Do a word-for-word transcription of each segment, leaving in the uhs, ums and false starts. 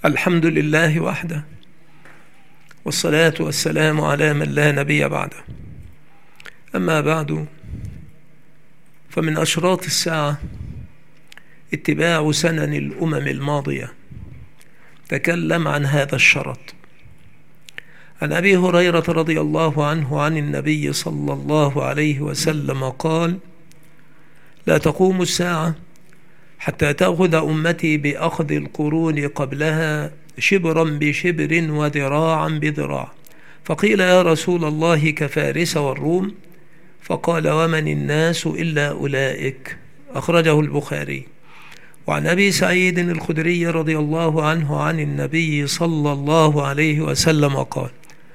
الحمد لله وحده، والصلاة والسلام على من لا نبي بعده. أما بعد، فمن أشراط الساعة اتباع سنن الأمم الماضية. تكلم عن هذا الشرط عن أبي هريرة رضي الله عنه عن النبي صلى الله عليه وسلم قال: لا تقوم الساعة حتى تأخذ أمتي بأخذ القرون قبلها شبرا بشبر وذراعا بذراع. فقيل: يا رسول الله كفارس والروم؟ فقال: ومن الناس إلا أولئك. أخرجه البخاري. وعن أبي سعيد الخدري رضي الله عنه عن النبي صلى الله عليه وسلم قال: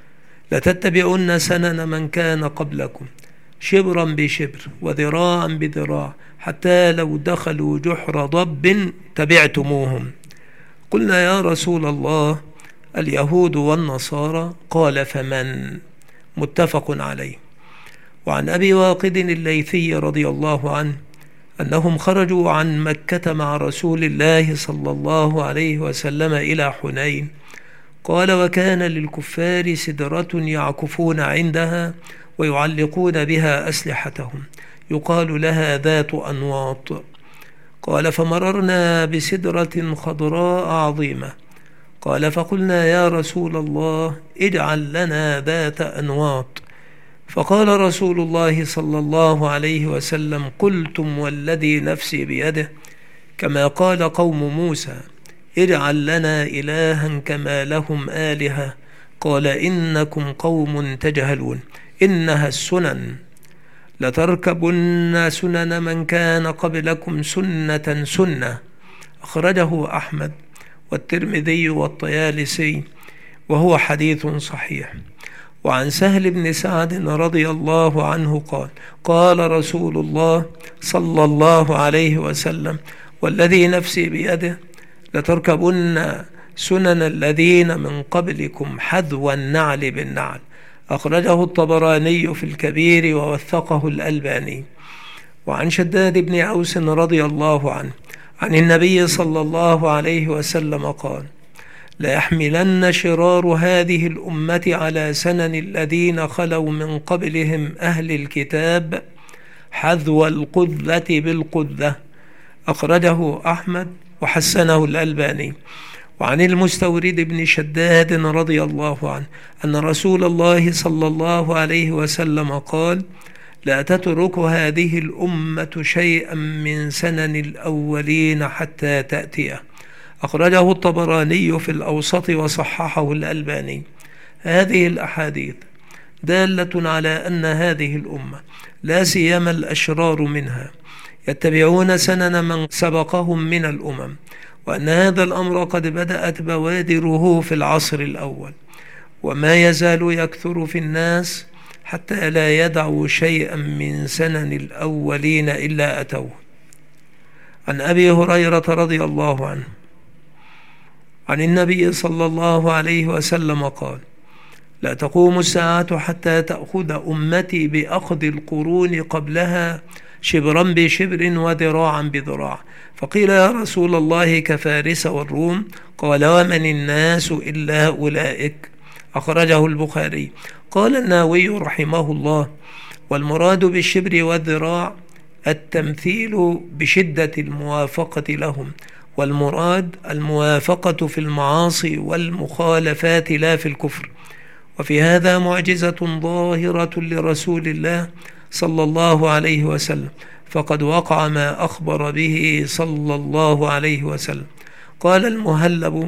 لتتبعن سنن من كان قبلكم شبرا بشبر وذراعا بذراع، حتى لو دخلوا جحر ضب تبعتموهم. قلنا: يا رسول الله اليهود والنصارى؟ قال: فمن؟ متفق عليه. وعن أبي واقد الليثي رضي الله عنه أنهم خرجوا عن مكة مع رسول الله صلى الله عليه وسلم إلى حنين. قال: وكان للكفار سدرة يعكفون عندها ويعلقون بها أسلحتهم، يقال لها ذات أنواط. قال: فمررنا بسدرة خضراء عظيمة. قال: فقلنا: يا رسول الله اجعل لنا ذات أنواط. فقال رسول الله صلى الله عليه وسلم: قلتم والذي نفسي بيده، كما قال قوم موسى: اجعل لنا إلها كما لهم آلهة. قال: إنكم قوم تجهلون، إنها السنن، لتركبن سنن من كان قبلكم سنة سنة. أخرجه أحمد والترمذي والطيالسي، وهو حديث صحيح. وعن سهل بن سعد رضي الله عنه قال: قال رسول الله صلى الله عليه وسلم: والذي نفسي بيده، لتركبن سنن الذين من قبلكم حذو النعل بالنعل. أخرجه الطبراني في الكبير ووثقه الألباني. وعن شداد بن عوس رضي الله عنه عن النبي صلى الله عليه وسلم قال: ليحملن شرار هذه الأمة على سنن الذين خلوا من قبلهم أهل الكتاب حذو القذة بالقذة. أخرجه أحمد وحسنه الألباني. وعن المستورد بن شداد رضي الله عنه أن رسول الله صلى الله عليه وسلم قال: لا تترك هذه الأمة شيئا من سنن الأولين حتى تأتيه. أخرجه الطبراني في الأوسط وصححه الألباني. هذه الأحاديث دالة على أن هذه الأمة، لا سيما الأشرار منها، يتبعون سنن من سبقهم من الأمم، وأن هذا الأمر قد بدأت بوادره في العصر الأول، وما يزال يكثر في الناس حتى لا يدعوا شيئا من سنن الأولين إلا أتوه. عن أبي هريرة رضي الله عنه عن النبي صلى الله عليه وسلم قال: لا تقوم الساعة حتى تأخذ أمتي بأخذ القرون قبلها شبرا بشبر وذراعا بذراع. فقيل: يا رسول الله كفارس والروم؟ قال: ومن الناس إلا أولئك. أخرجه البخاري. قال النووي رحمه الله: والمراد بالشبر والذراع التمثيل بشدة الموافقة لهم، والمراد الموافقة في المعاصي والمخالفات لا في الكفر. وفي هذا معجزة ظاهرة لرسول الله صلى الله عليه وسلم، فقد وقع ما أخبر به صلى الله عليه وسلم. قال المهلب: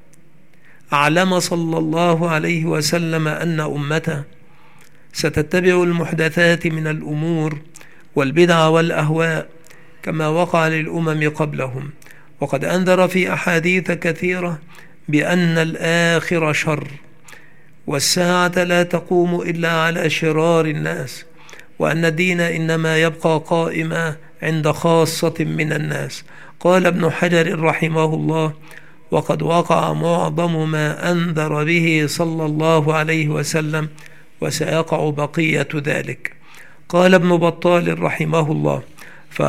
أعلم صلى الله عليه وسلم أن أمته ستتبع المحدثات من الأمور والبدع والأهواء كما وقع للأمم قبلهم، وقد أنذر في أحاديث كثيرة بأن الآخر شر، والساعة لا تقوم إلا على شرار الناس، وأن الدين إنما يبقى قائما عند خاصة من الناس. قال ابن حجر رحمه الله: وقد وقع معظم ما أنذر به صلى الله عليه وسلم، وسيقع بقية ذلك. قال ابن بطال رحمه الله: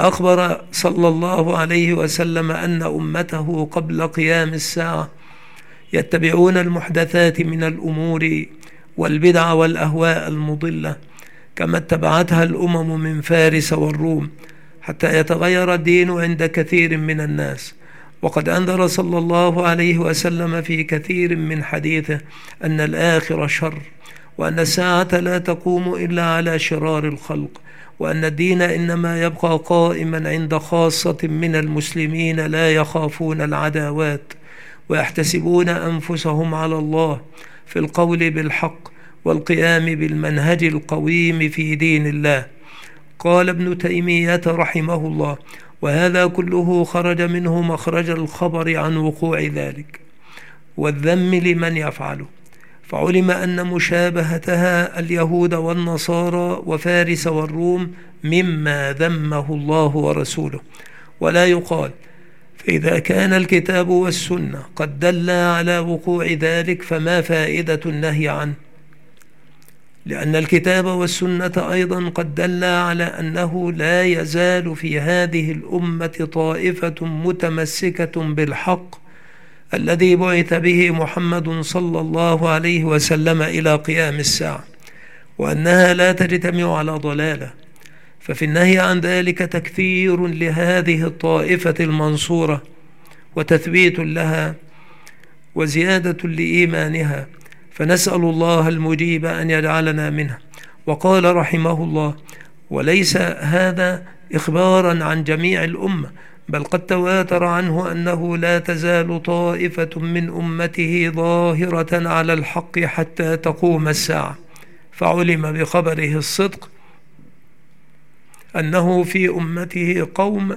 فأخبر صلى الله عليه وسلم أن أمته قبل قيام الساعة يتبعون المحدثات من الأمور والبدع والأهواء المضلة كما اتبعتها الأمم من فارس والروم، حتى يتغير الدين عند كثير من الناس. وقد أنذر صلى الله عليه وسلم في كثير من حديثه أن الآخر شر، وأن الساعة لا تقوم إلا على شرار الخلق، وأن الدين إنما يبقى قائما عند خاصة من المسلمين لا يخافون العداوات، ويحتسبون أنفسهم على الله في القول بالحق والقيام بالمنهج القويم في دين الله. قال ابن تيمية رحمه الله: وهذا كله خرج منه مخرج الخبر عن وقوع ذلك والذم لمن يفعله، فعلم أن مشابهتها اليهود والنصارى وفارس والروم مما ذمه الله ورسوله. ولا يقال فإذا كان الكتاب والسنة قد دلا على وقوع ذلك فما فائدة النهي عنه، لأن الكتاب والسنة أيضا قد دلا على أنه لا يزال في هذه الأمة طائفة متمسكة بالحق الذي بعث به محمد صلى الله عليه وسلم إلى قيام الساعة، وأنها لا تجتمع على ضلالة. ففي النهي عن ذلك تكثير لهذه الطائفة المنصورة وتثبيت لها وزيادة لإيمانها، فنسأل الله المجيب أن يجعلنا منها. وقال رحمه الله: وليس هذا إخبارا عن جميع الأمة، بل قد تواتر عنه أنه لا تزال طائفة من أمته ظاهرة على الحق حتى تقوم الساعة، فعلم بخبره الصدق أنه في أمته قوم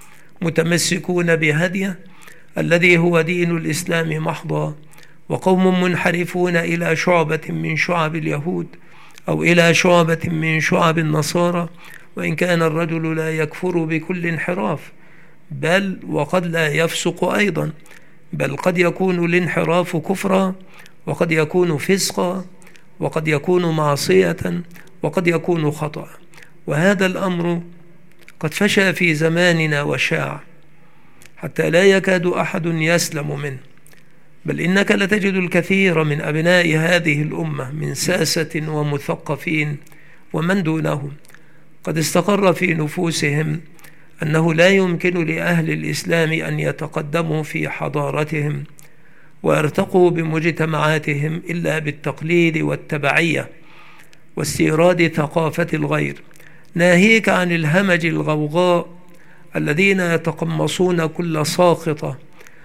متمسكون بهديه الذي هو دين الإسلام محضا، وقوم منحرفون إلى شعبة من شعب اليهود أو إلى شعبة من شعب النصارى، وإن كان الرجل لا يكفر بكل انحراف، بل وقد لا يفسق أيضا، بل قد يكون الانحراف كفرا، وقد يكون فسقا، وقد يكون معصية، وقد يكون خطأ. وهذا الأمر قد فشى في زماننا وشاع حتى لا يكاد أحد يسلم منه، بل إنك لتجد الكثير من أبناء هذه الأمة من ساسة ومثقفين ومن دونهم قد استقر في نفوسهم أنه لا يمكن لأهل الإسلام أن يتقدموا في حضارتهم ويرتقوا بمجتمعاتهم إلا بالتقليد والتبعية واستيراد ثقافة الغير، ناهيك عن الهمج الغوغاء الذين يتقمصون كل ساقطة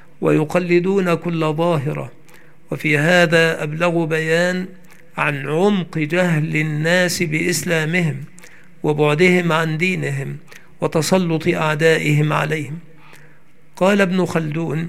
ويقلدون كل ظاهرة. وفي هذا أبلغ بيان عن عمق جهل الناس بإسلامهم وبعدهم عن دينهم وتسلط أعدائهم عليهم. قال ابن خلدون: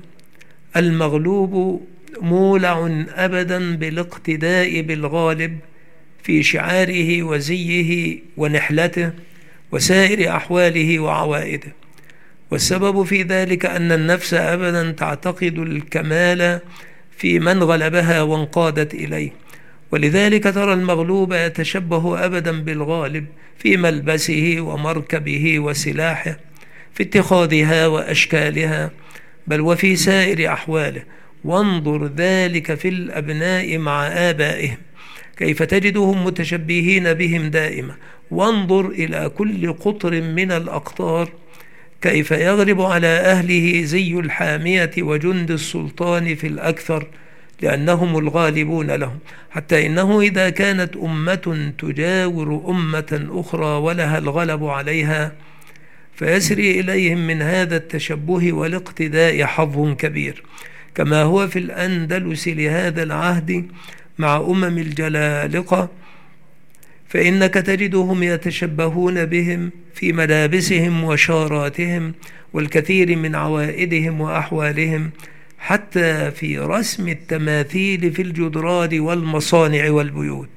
المغلوب مولع أبدا بالاقتداء بالغالب في شعاره وزيه ونحلته وسائر أحواله وعوائده، والسبب في ذلك أن النفس أبدا تعتقد الكمال في من غلبها وانقادت إليه، ولذلك ترى المغلوب يتشبه أبدا بالغالب في ملبسه ومركبه وسلاحه، في اتخاذها وأشكالها، بل وفي سائر أحواله. وانظر ذلك في الأبناء مع آبائهم كيف تجدهم متشبهين بهم دائما، وانظر إلى كل قطر من الأقطار كيف يغلب على أهله زي الحامية وجند السلطان في الأكثر، لأنهم الغالبون لهم، حتى إنه إذا كانت أمة تجاور أمة أخرى ولها الغلب عليها فيسري إليهم من هذا التشبه والاقتداء حظ كبير، كما هو في الأندلس لهذا العهد مع أمم الجلالقة، فإنك تجدهم يتشبهون بهم في ملابسهم وشاراتهم والكثير من عوائدهم وأحوالهم، حتى في رسم التماثيل في الجدران والمصانع والبيوت،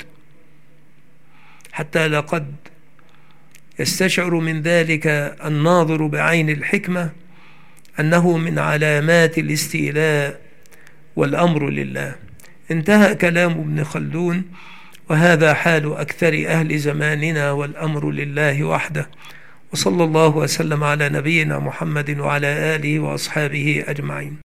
حتى لقد يستشعر من ذلك الناظر بعين الحكمة أنه من علامات الاستيلاء والأمر لله. انتهى كلام ابن خلدون، وهذا حال أكثر أهل زماننا والأمر لله وحده. وصلى الله وسلم على نبينا محمد وعلى آله وأصحابه أجمعين.